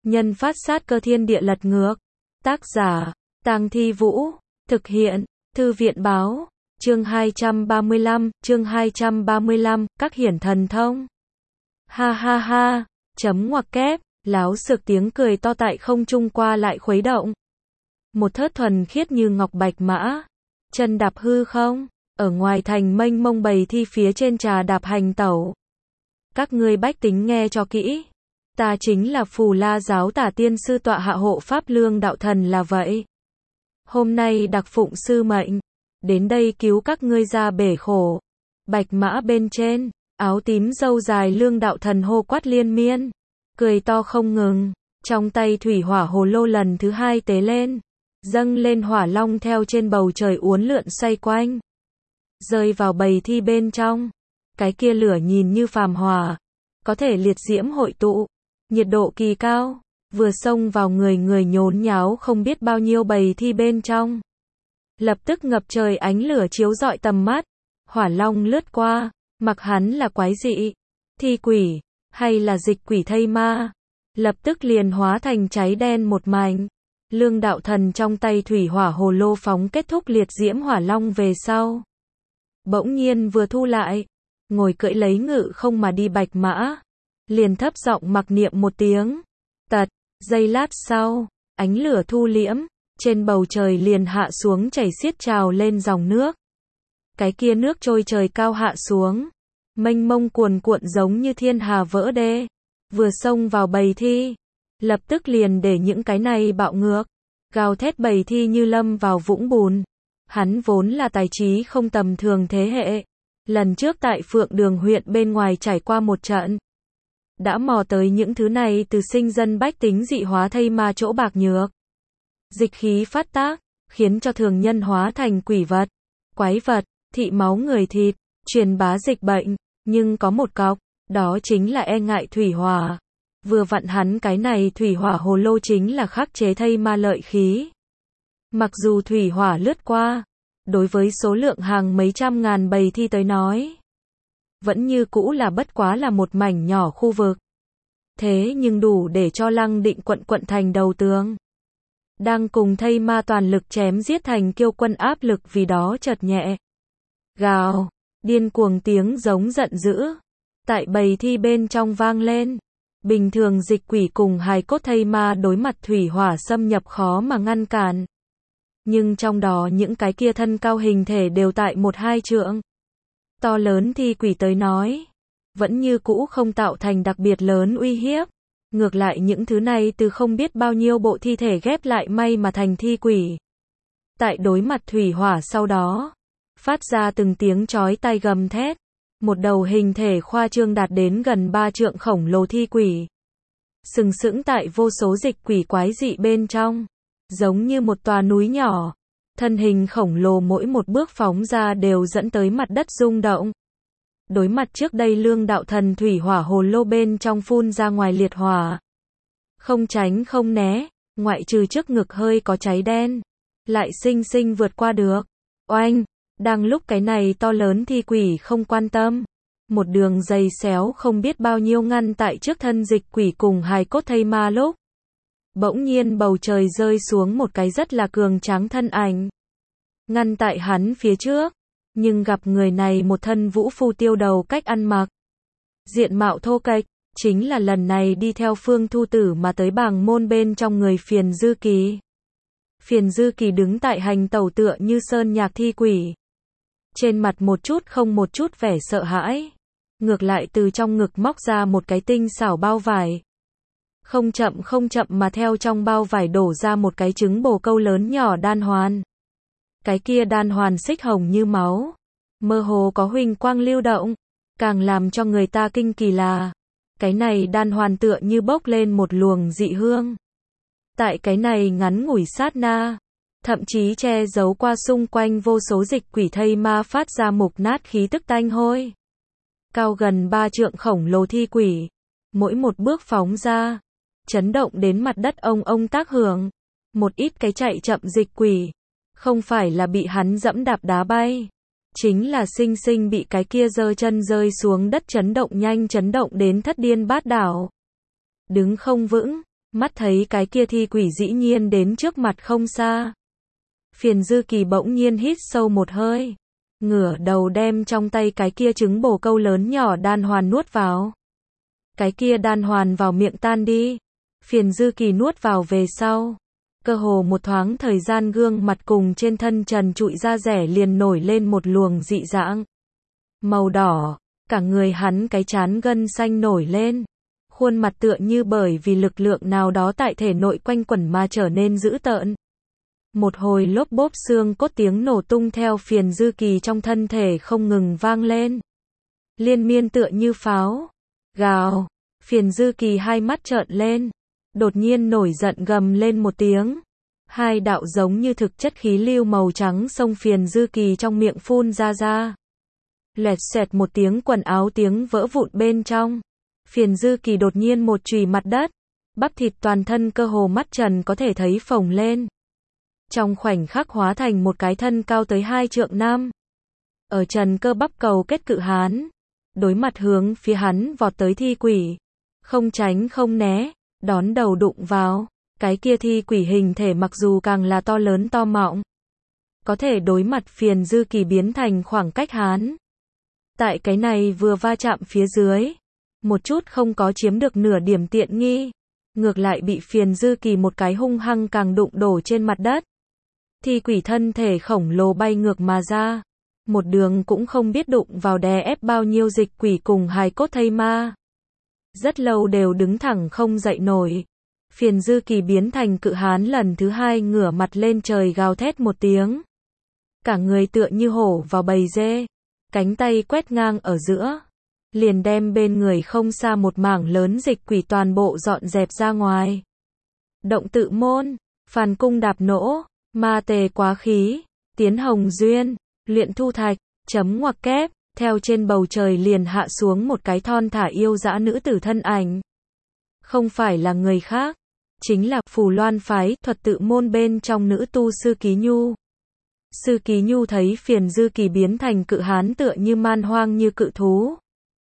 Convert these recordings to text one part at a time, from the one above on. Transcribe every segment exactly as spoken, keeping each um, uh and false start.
Nhân phát sát cơ thiên địa lật ngược. Tác giả, Tang Thi Vũ. Thực hiện, Thư viện báo. Chương hai trăm ba mươi lăm, chương hai trăm ba mươi lăm, các hiển thần thông. Ha ha ha, chấm ngoặc kép, láo xược tiếng cười to tại không trung qua lại khuấy động. Một thớt thuần khiết như ngọc bạch mã, chân đạp hư không, ở ngoài thành mênh mông bầy thi phía trên trà đạp hành tẩu. Các ngươi bách tính nghe cho kỹ, ta chính là Phù La giáo tả tiên sư tọa hạ hộ pháp Lương đạo thần là vậy. Hôm nay đặc phụng sư mệnh, đến đây cứu các ngươi ra bể khổ. Bạch mã bên trên, áo tím râu dài Lương đạo thần hô quát liên miên, cười to không ngừng, trong tay thủy hỏa hồ lô lần thứ hai tế lên, dâng lên hỏa long theo trên bầu trời uốn lượn xoay quanh, rơi vào bầy thi bên trong. Cái kia lửa nhìn như phàm hỏa, có thể liệt diễm hội tụ, nhiệt độ kỳ cao, vừa xông vào người người nhốn nháo không biết bao nhiêu bầy thi bên trong. Lập tức ngập trời ánh lửa chiếu rọi tầm mắt, hỏa long lướt qua, mặc hắn là quái dị, thi quỷ, hay là dịch quỷ thây ma, lập tức liền hóa thành cháy đen một mảnh. Lương đạo thần trong tay thủy hỏa hồ lô phóng kết thúc liệt diễm hỏa long về sau, bỗng nhiên vừa thu lại, ngồi cưỡi lấy ngự không mà đi bạch mã, liền thấp giọng mặc niệm một tiếng, tật, giây lát sau, ánh lửa thu liễm, trên bầu trời liền hạ xuống chảy xiết trào lên dòng nước. Cái kia nước trôi trời cao hạ xuống, mênh mông cuồn cuộn giống như thiên hà vỡ đê, vừa xông vào bầy thi, lập tức liền để những cái này bạo ngược, gào thét bầy thi như lâm vào vũng bùn. Hắn vốn là tài trí không tầm thường thế hệ, lần trước tại Phượng Đường huyện bên ngoài trải qua một trận, đã mò tới những thứ này từ sinh dân bách tính dị hóa thây ma chỗ bạc nhược. Dịch khí phát tác, khiến cho thường nhân hóa thành quỷ vật, quái vật, thị máu người thịt, truyền bá dịch bệnh, nhưng có một cọc, đó chính là e ngại thủy hỏa. Vừa vặn hắn cái này thủy hỏa hồ lô chính là khắc chế thây ma lợi khí. Mặc dù thủy hỏa lướt qua, đối với số lượng hàng mấy trăm ngàn bầy thi tới nói, vẫn như cũ là bất quá là một mảnh nhỏ khu vực. Thế nhưng đủ để cho Lăng Định quận quận thành đầu tường, đang cùng thây ma toàn lực chém giết thành kiêu quân áp lực vì đó chợt nhẹ. Gào, điên cuồng tiếng giống giận dữ, tại bầy thi bên trong vang lên. Bình thường dịch quỷ cùng hài cốt thây ma đối mặt thủy hỏa xâm nhập khó mà ngăn cản. Nhưng trong đó những cái kia thân cao hình thể đều tại một hai trượng. To lớn thi quỷ tới nói, vẫn như cũ không tạo thành đặc biệt lớn uy hiếp. Ngược lại những thứ này từ không biết bao nhiêu bộ thi thể ghép lại may mà thành thi quỷ. Tại đối mặt thủy hỏa sau đó, phát ra từng tiếng chói tai gầm thét. Một đầu hình thể khoa trương đạt đến gần ba trượng khổng lồ thi quỷ, sừng sững tại vô số dịch quỷ quái dị bên trong, giống như một tòa núi nhỏ. Thân hình khổng lồ mỗi một bước phóng ra đều dẫn tới mặt đất rung động. Đối mặt trước đây Lương đạo thần thủy hỏa hồ lô bên trong phun ra ngoài liệt hỏa, không tránh không né, ngoại trừ trước ngực hơi có cháy đen, lại sinh sinh vượt qua được. Oanh! Đang lúc cái này to lớn thi quỷ không quan tâm, một đường dày xéo không biết bao nhiêu ngăn tại trước thân dịch quỷ cùng hài cốt thây ma lúc, bỗng nhiên bầu trời rơi xuống một cái rất là cường tráng thân ảnh, ngăn tại hắn phía trước, nhưng gặp người này một thân vũ phu tiêu đầu cách ăn mặc, diện mạo thô kệch, chính là lần này đi theo Phương Thu Tử mà tới Bàng môn bên trong người Phiền Dư Kỳ. Phiền Dư Kỳ đứng tại hành tẩu tựa như sơn nhạc thi quỷ, trên mặt một chút không một chút vẻ sợ hãi, ngược lại từ trong ngực móc ra một cái tinh xảo bao vải. Không chậm không chậm mà theo trong bao vải đổ ra một cái trứng bồ câu lớn nhỏ đan hoàn. Cái kia đan hoàn xích hồng như máu, mơ hồ có huỳnh quang lưu động, càng làm cho người ta kinh kỳ là, cái này đan hoàn tựa như bốc lên một luồng dị hương. Tại cái này ngắn ngủi sát na, thậm chí che giấu qua xung quanh vô số dịch quỷ thây ma phát ra mục nát khí tức tanh hôi. Cao gần ba trượng khổng lồ thi quỷ, mỗi một bước phóng ra, chấn động đến mặt đất ông ông tác hưởng. Một ít cái chạy chậm dịch quỷ, không phải là bị hắn dẫm đạp đá bay, chính là sinh sinh bị cái kia giơ chân rơi xuống đất chấn động nhanh chấn động đến thất điên bát đảo. Đứng không vững, Mắt thấy cái kia thi quỷ dĩ nhiên đến trước mặt không xa. Phiền Dư Kỳ bỗng nhiên hít sâu một hơi. Ngửa đầu đem trong tay cái kia trứng bồ câu lớn nhỏ đan hoàn nuốt vào. Cái kia đan hoàn vào miệng tan đi. Phiền Dư Kỳ nuốt vào về sau. Cơ hồ một thoáng thời gian gương mặt cùng trên thân trần trụi da rẻ liền nổi lên một luồng dị dạng. Màu đỏ, cả người hắn cái trán gân xanh nổi lên. Khuôn mặt tựa như bởi vì lực lượng nào đó tại thể nội quanh quẩn mà trở nên dữ tợn. Một hồi lốp bốp xương cốt tiếng nổ tung theo Phiền Dư Kỳ trong thân thể không ngừng vang lên. Liên miên tựa như pháo. Gào, Phiền Dư Kỳ hai mắt trợn lên. Đột nhiên nổi giận gầm lên một tiếng. Hai đạo giống như thực chất khí lưu màu trắng xông Phiền Dư Kỳ trong miệng phun ra ra. Lẹt xẹt một tiếng quần áo tiếng vỡ vụn bên trong. Phiền Dư Kỳ đột nhiên một chùy mặt đất. Bắp thịt toàn thân cơ hồ mắt trần có thể thấy phồng lên. Trong khoảnh khắc hóa thành một cái thân cao tới hai trượng năm. Ở trần cơ bắp cầu kết cự hán. Đối mặt hướng phía hắn vọt tới thi quỷ. Không tránh không né. Đón đầu đụng vào. Cái kia thi quỷ hình thể mặc dù càng là to lớn to mọng. Có thể đối mặt Phiền Dư Kỳ biến thành khoảng cách hán. Tại cái này vừa va chạm phía dưới. Một chút không có chiếm được nửa điểm tiện nghi. Ngược lại bị Phiền Dư Kỳ một cái hung hăng càng đụng đổ trên mặt đất. Thi quỷ thân thể khổng lồ bay ngược mà ra. Một đường cũng không biết đụng vào đè ép bao nhiêu dịch quỷ cùng hài cốt thây ma. Rất lâu đều đứng thẳng không dậy nổi. Phiền Dư Kỳ biến thành cự hán lần thứ hai ngửa mặt lên trời gào thét một tiếng. Cả người tựa như hổ vào bầy dê. Cánh tay quét ngang ở giữa. Liền đem bên người không xa một mảng lớn dịch quỷ toàn bộ dọn dẹp ra ngoài. Động tự môn, phàn cung đạp nỗ, ma tề quá khí, tiến hồng duyên, luyện thu thạch, chấm ngoặc kép, theo trên bầu trời liền hạ xuống một cái thon thả yêu dã nữ tử thân ảnh. Không phải là người khác, chính là Phù Loan phái thuật tự môn bên trong nữ tu Sư Ký Nhu. Sư Ký Nhu thấy Phiền Dư Kỳ biến thành cự hán tựa như man hoang như cự thú.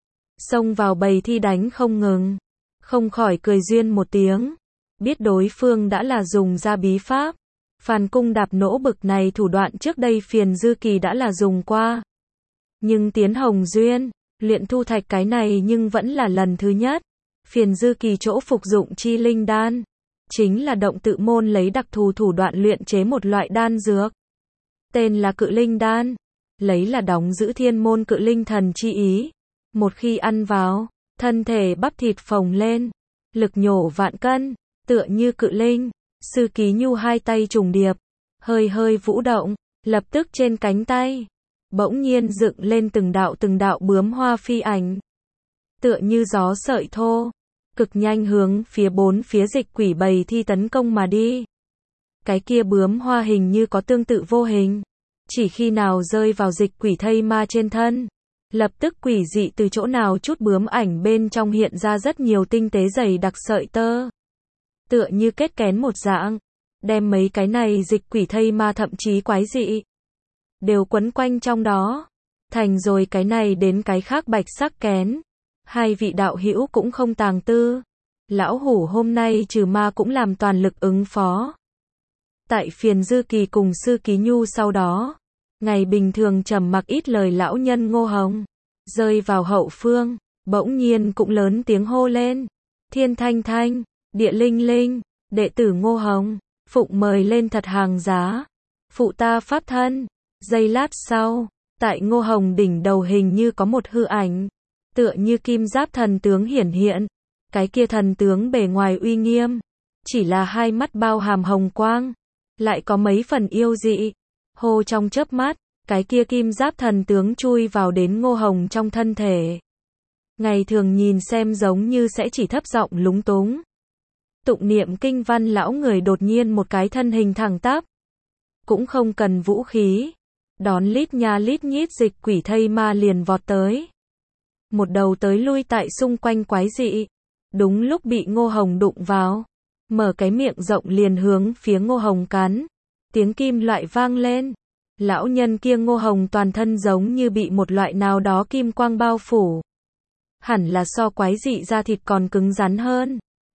Xông vào bầy thi đánh không ngừng. Không khỏi cười duyên một tiếng. Biết đối phương đã là dùng ra bí pháp. Phàn cung đạp nỗ bực này thủ đoạn trước đây Phiền Dư Kỳ đã là dùng qua. Nhưng tiến hồng duyên, luyện thu thạch cái này nhưng vẫn là lần thứ nhất. Phiền Dư Kỳ chỗ phục dụng chi linh đan. Chính là động tự môn lấy đặc thù thủ đoạn luyện chế một loại đan dược. Tên là cự linh đan. Lấy là đóng giữ thiên môn cự linh thần chi ý. Một khi ăn vào, thân thể bắp thịt phồng lên. Lực nhổ vạn cân, tựa như cự linh. Sư Ký Nhu hai tay trùng điệp. Hơi hơi vũ động, lập tức trên cánh tay. Bỗng nhiên dựng lên từng đạo từng đạo bướm hoa phi ảnh. Tựa như gió sợi thô. Cực nhanh hướng phía bốn phía dịch quỷ bầy thi tấn công mà đi. Cái kia bướm hoa hình như có tương tự vô hình. Chỉ khi nào rơi vào dịch quỷ thây ma trên thân. Lập tức quỷ dị từ chỗ nào chút bướm ảnh bên trong hiện ra rất nhiều tinh tế dày đặc sợi tơ. Tựa như kết kén một dạng. Đem mấy cái này dịch quỷ thây ma thậm chí quái dị. Đều quấn quanh trong đó. Thành rồi cái này đến cái khác bạch sắc kén. Hai vị đạo hữu cũng không tàng tư. Lão hủ hôm nay trừ ma cũng làm toàn lực ứng phó. Tại Phiền Dư Kỳ cùng Sư Ký Nhu sau đó. Ngày bình thường trầm mặc ít lời lão nhân Ngô Hồng. Rơi vào hậu phương. Bỗng nhiên cũng lớn tiếng hô lên. Thiên thanh thanh, địa linh linh, đệ tử Ngô Hồng. Phụng mời lên thật hàng giá. Phụ ta pháp thân. Giây lát sau. Tại Ngô Hồng đỉnh đầu hình như có một hư ảnh. Tựa như kim giáp thần tướng hiển hiện. Cái kia thần tướng bề ngoài uy nghiêm. Chỉ là hai mắt bao hàm hồng quang. Lại có mấy phần yêu dị. Hô trong chớp mắt. Cái kia kim giáp thần tướng chui vào đến Ngô Hồng trong thân thể. Ngày thường nhìn xem giống như sẽ chỉ thấp giọng lúng túng. Tụng niệm kinh văn lão người đột nhiên một cái thân hình thẳng tắp. Cũng không cần vũ khí. Đón lít nha lít nhít dịch quỷ thây ma liền vọt tới. Một đầu tới lui tại xung quanh quái dị. Đúng lúc bị Ngô Hồng đụng vào. Mở cái miệng rộng liền hướng phía Ngô Hồng cắn. Tiếng kim loại vang lên. Lão nhân kia Ngô Hồng toàn thân giống như bị một loại nào đó kim quang bao phủ. Hẳn là so quái dị da thịt còn cứng rắn hơn.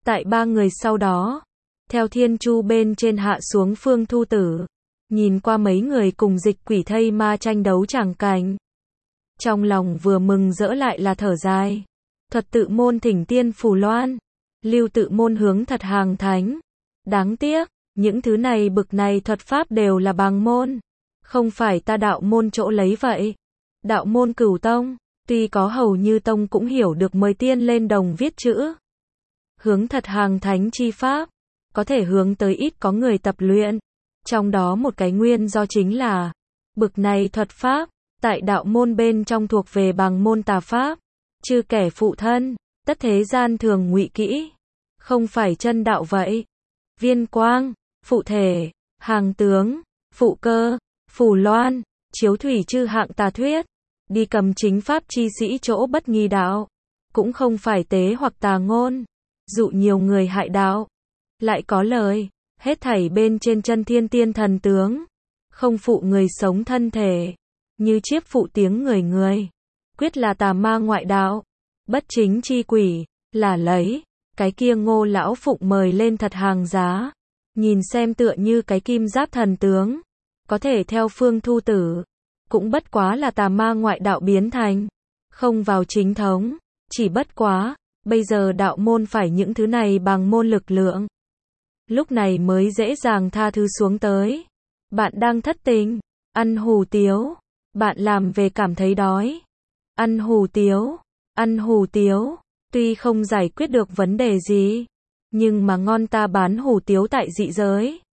Tại ba người sau đó, theo thiên chu bên trên hạ xuống Phương Thu Tử, nhìn qua mấy người cùng dịch quỷ thây ma tranh đấu tràng cảnh. Trong lòng vừa mừng rỡ lại là thở dài. Thuật tự môn thỉnh tiên phù loan, lưu tự môn hướng thật hàng thánh. Đáng tiếc, những thứ này bực này thuật pháp đều là bằng môn. Không phải ta đạo môn chỗ lấy vậy. Đạo môn Cửu Tông, tuy có hầu như tông cũng hiểu được mời tiên lên đồng viết chữ. Hướng thật hàng thánh chi pháp, có thể hướng tới ít có người tập luyện. Trong đó một cái nguyên do chính là, bực này thuật pháp, tại đạo môn bên trong thuộc về bằng môn tà pháp. Chư kẻ phụ thân, tất thế gian thường ngụy kỹ. Không phải chân đạo vậy. Viên quang, phụ thể, hàng tướng, phụ cơ, phù loan, chiếu thủy chư hạng tà thuyết. Đi cầm chính pháp chi sĩ chỗ bất nghi đạo. Cũng không phải tế hoặc tà ngôn. Dụ nhiều người hại đạo. Lại có lời, hết thảy bên trên chân thiên tiên thần tướng. Không phụ người sống thân thể. Như chiếp phụ tiếng người người. Quyết là tà ma ngoại đạo. Bất chính chi quỷ, là lấy. Cái kia Ngô lão phụng mời lên thật hàng giá. Nhìn xem tựa như cái kim giáp thần tướng. Có thể theo Phương Thu Tử. Cũng bất quá là tà ma ngoại đạo biến thành. Không vào chính thống. Chỉ bất quá, bây giờ đạo môn phải những thứ này bằng môn lực lượng. Lúc này mới dễ dàng tha thứ xuống tới. Bạn đang thất tình, ăn hủ tiếu. Bạn làm về cảm thấy đói. Ăn hủ tiếu, ăn hủ tiếu. Tuy không giải quyết được vấn đề gì, nhưng mà ngon ta bán hủ tiếu tại dị giới.